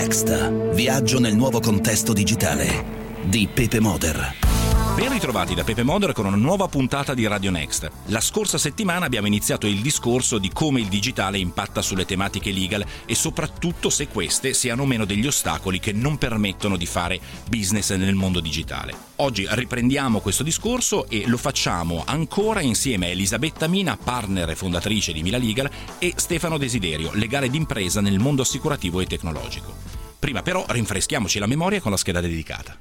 Next. Viaggio nel nuovo contesto digitale di Pepe Moder. Ben ritrovati da Pepe Moder con una nuova puntata di Radio Next. La scorsa settimana abbiamo iniziato il discorso di come il digitale impatta sulle tematiche legal e soprattutto se queste siano o meno degli ostacoli che non permettono di fare business nel mondo digitale. Oggi riprendiamo questo discorso e lo facciamo ancora insieme a Elisabetta Mina, partner e fondatrice di Mila Legal, e Stefano Desiderio, legale d'impresa nel mondo assicurativo e tecnologico. Prima però rinfreschiamoci la memoria con la scheda dedicata.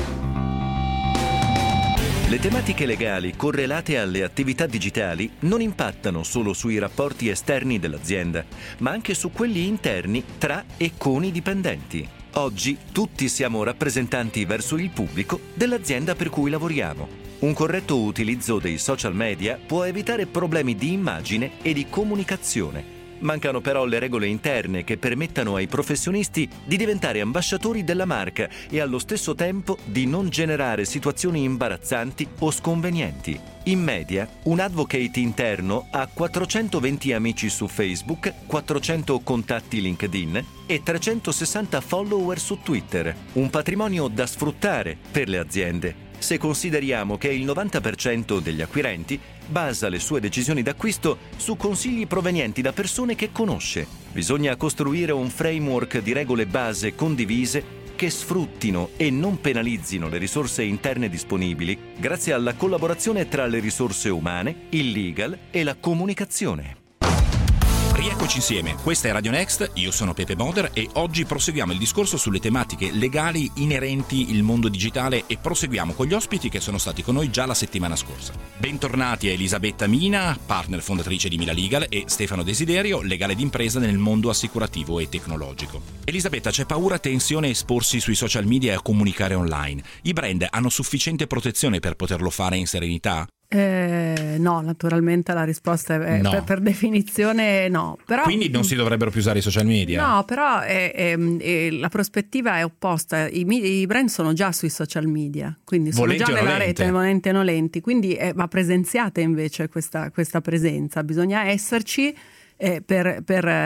Le tematiche legali correlate alle attività digitali non impattano solo sui rapporti esterni dell'azienda, ma anche su quelli interni tra e con i dipendenti. Oggi tutti siamo rappresentanti verso il pubblico dell'azienda per cui lavoriamo. Un corretto utilizzo dei social media può evitare problemi di immagine e di comunicazione. Mancano però le regole interne che permettano ai professionisti di diventare ambasciatori della marca e allo stesso tempo di non generare situazioni imbarazzanti o sconvenienti. In media, un advocate interno ha 420 amici su Facebook, 400 contatti LinkedIn e 360 follower su Twitter, un patrimonio da sfruttare per le aziende. Se consideriamo che il 90% degli acquirenti basa le sue decisioni d'acquisto su consigli provenienti da persone che conosce, bisogna costruire un framework di regole base condivise che sfruttino e non penalizzino le risorse interne disponibili grazie alla collaborazione tra le risorse umane, il legal e la comunicazione. Rieccoci insieme, questa è Radio Next, io sono Pepe Moder e oggi proseguiamo il discorso sulle tematiche legali inerenti il mondo digitale e proseguiamo con gli ospiti che sono stati con noi già la settimana scorsa. Bentornati a Elisabetta Mina, partner fondatrice di Mila Legal, e Stefano Desiderio, legale d'impresa nel mondo assicurativo e tecnologico. Elisabetta, c'è paura, tensione a esporsi sui social media e a comunicare online? I brand hanno sufficiente protezione per poterlo fare in serenità? No, naturalmente la risposta è no. Per definizione no. Però, quindi non si dovrebbero più usare i social media? No, però la prospettiva è opposta. I brand sono già sui social media, quindi sono volenti già nella rete, volenti o nolenti, quindi va presenziata invece questa presenza. Bisogna esserci per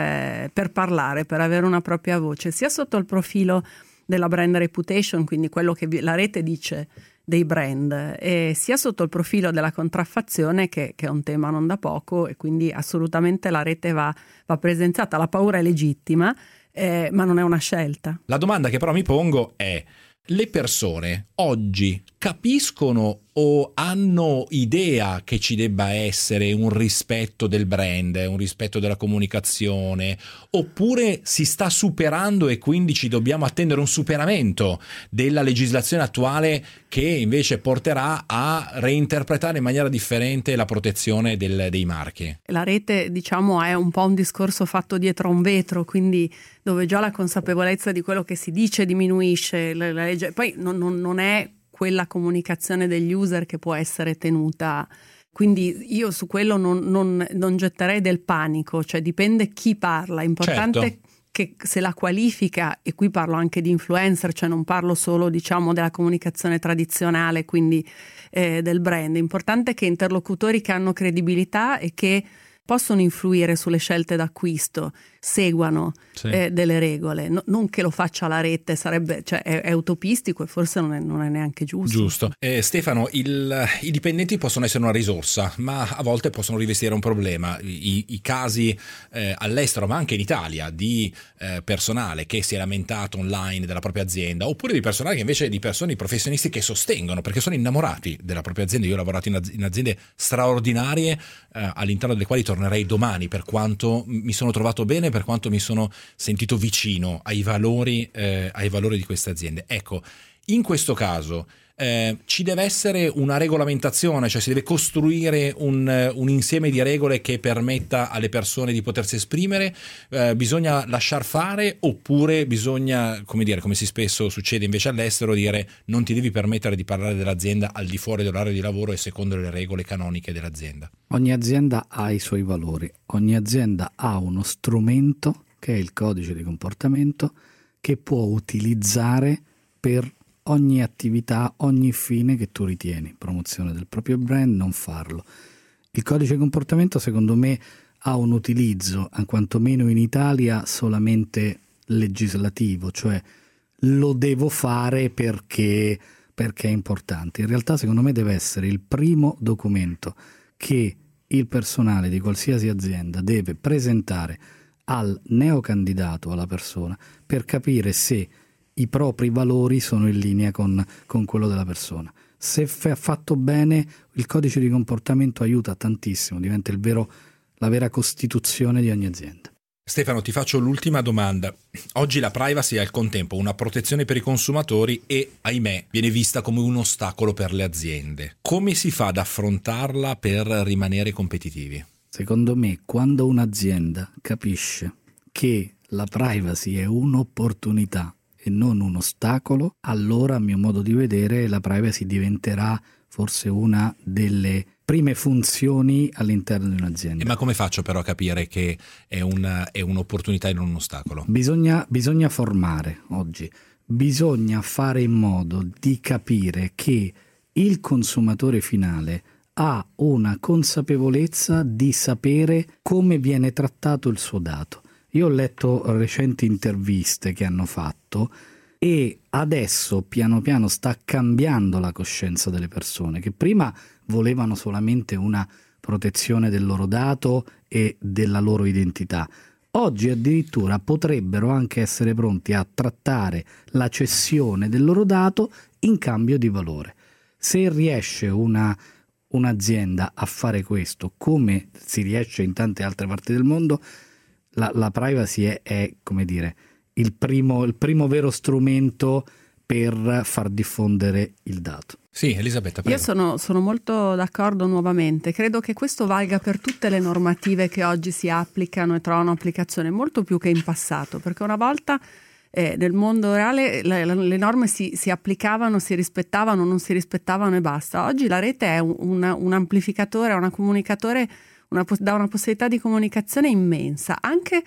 parlare, per avere una propria voce, sia sotto il profilo della brand reputation, quindi quello che la rete dice dei brand, e sia sotto il profilo della contraffazione che è un tema non da poco, e quindi assolutamente la rete va presenziata. La paura è legittima, ma non è una scelta. La domanda che però mi pongo è: le persone oggi capiscono o hanno idea che ci debba essere un rispetto del brand, un rispetto della comunicazione, oppure si sta superando e quindi ci dobbiamo attendere un superamento della legislazione attuale che invece porterà a reinterpretare in maniera differente la protezione dei marchi? La rete, diciamo, è un po' un discorso fatto dietro a un vetro, quindi dove già la consapevolezza di quello che si dice diminuisce, la legge poi non è quella comunicazione degli user che può essere tenuta. Quindi io su quello non getterei del panico, cioè dipende chi parla. È importante, certo, che se la qualifica, e qui parlo anche di influencer, cioè non parlo solo, diciamo, della comunicazione tradizionale, quindi del brand. È importante che interlocutori che hanno credibilità e che possono influire sulle scelte d'acquisto seguano delle regole, non che lo faccia la rete, sarebbe, cioè è utopistico e forse non è neanche giusto. Stefano, i dipendenti possono essere una risorsa, ma a volte possono rivestire un problema. I casi all'estero, ma anche in Italia, di personale che si è lamentato online della propria azienda, oppure di personale che invece di professionisti che sostengono perché sono innamorati della propria azienda. Io ho lavorato in aziende straordinarie all'interno delle quali tornerei domani, per quanto mi sono trovato bene, per quanto mi sono sentito vicino ai valori di queste aziende. Ecco, in questo caso ci deve essere una regolamentazione, cioè si deve costruire un insieme di regole che permetta alle persone di potersi esprimere, bisogna lasciar fare, oppure bisogna, come si spesso succede invece all'estero, dire non ti devi permettere di parlare dell'azienda al di fuori dell'orario di lavoro e secondo le regole canoniche dell'azienda? Ogni azienda ha i suoi valori, ogni azienda ha uno strumento che è il codice di comportamento che può utilizzare per ogni attività, ogni fine che tu ritieni, promozione del proprio brand, non farlo. Il codice di comportamento secondo me ha un utilizzo, quantomeno in Italia, solamente legislativo, cioè lo devo fare perché è importante. In realtà secondo me deve essere il primo documento che il personale di qualsiasi azienda deve presentare al neocandidato, alla persona, per capire se i propri valori sono in linea con quello della persona. Se fatto bene, il codice di comportamento aiuta tantissimo, diventa la vera costituzione di ogni azienda. Stefano, ti faccio l'ultima domanda. Oggi la privacy è al contempo una protezione per i consumatori e, ahimè, viene vista come un ostacolo per le aziende. Come si fa ad affrontarla per rimanere competitivi? Secondo me, quando un'azienda capisce che la privacy è un'opportunità e non un ostacolo, allora, a mio modo di vedere, la privacy diventerà forse una delle prime funzioni all'interno di un'azienda. Ma come faccio però a capire che è un'opportunità e non un ostacolo? Bisogna formare oggi, bisogna fare in modo di capire che il consumatore finale ha una consapevolezza di sapere come viene trattato il suo dato. Io ho letto recenti interviste che hanno fatto e adesso piano piano sta cambiando la coscienza delle persone, che prima volevano solamente una protezione del loro dato e della loro identità. Oggi addirittura potrebbero anche essere pronti a trattare la cessione del loro dato in cambio di valore. Se riesce un'azienda a fare questo, come si riesce in tante altre parti del mondo, la privacy è come dire, il primo vero strumento per far diffondere il dato. Sì, Elisabetta, prego. Io sono molto d'accordo nuovamente. Credo che questo valga per tutte le normative che oggi si applicano e trovano applicazione, molto più che in passato, perché una volta nel mondo reale le norme si applicavano, si rispettavano, non si rispettavano e basta. Oggi la rete è un amplificatore, un comunicatore, dà una possibilità di comunicazione immensa, anche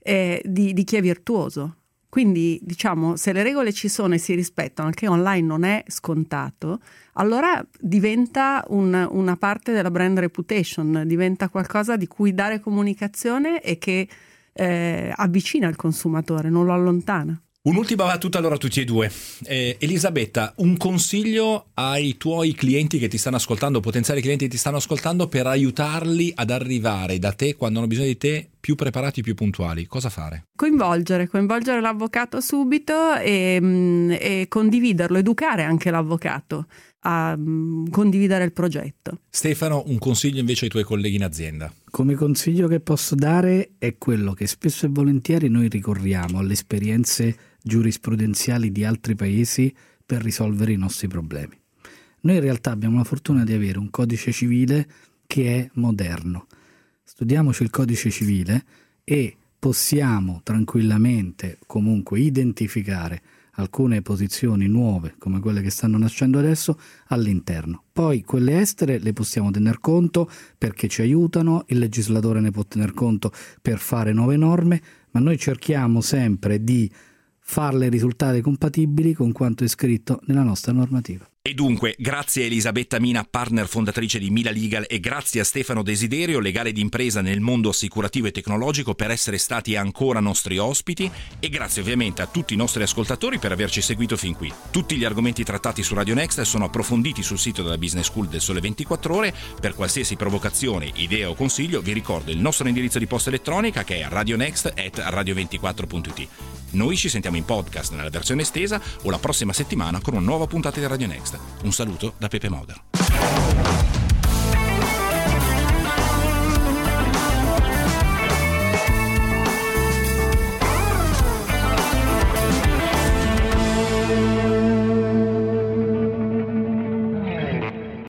di chi è virtuoso. Quindi, diciamo, se le regole ci sono e si rispettano, anche online non è scontato, allora diventa una parte della brand reputation, diventa qualcosa di cui dare comunicazione e che avvicina il consumatore, non lo allontana. Un'ultima battuta allora a tutti e due. Elisabetta, un consiglio ai tuoi clienti che ti stanno ascoltando, potenziali clienti che ti stanno ascoltando, per aiutarli ad arrivare da te quando hanno bisogno di te più preparati, più puntuali. Cosa fare? Coinvolgere l'avvocato subito e condividerlo, educare anche l'avvocato a condividere il progetto. Stefano, un consiglio invece ai tuoi colleghi in azienda? Come consiglio che posso dare è quello che spesso e volentieri noi ricorriamo alle esperienze giurisprudenziali di altri paesi per risolvere i nostri problemi. Noi in realtà abbiamo la fortuna di avere un codice civile che è moderno. Studiamoci il codice civile e possiamo tranquillamente comunque identificare alcune posizioni nuove come quelle che stanno nascendo adesso all'interno. Poi quelle estere le possiamo tener conto perché ci aiutano, il legislatore ne può tener conto per fare nuove norme, ma noi cerchiamo sempre di farle risultare compatibili con quanto è scritto nella nostra normativa. E dunque, grazie a Elisabetta Mina, partner fondatrice di Mila Legal, e grazie a Stefano Desiderio, legale d'impresa nel mondo assicurativo e tecnologico, per essere stati ancora nostri ospiti, e grazie ovviamente a tutti i nostri ascoltatori per averci seguito fin qui. Tutti gli argomenti trattati su Radio Next sono approfonditi sul sito della Business School del Sole 24 Ore. Per qualsiasi provocazione, idea o consiglio vi ricordo il nostro indirizzo di posta elettronica, che è radionext@radio24.it. Noi ci sentiamo in podcast nella versione estesa o la prossima settimana con una nuova puntata di Radio Next. Un saluto da Pepe Moder.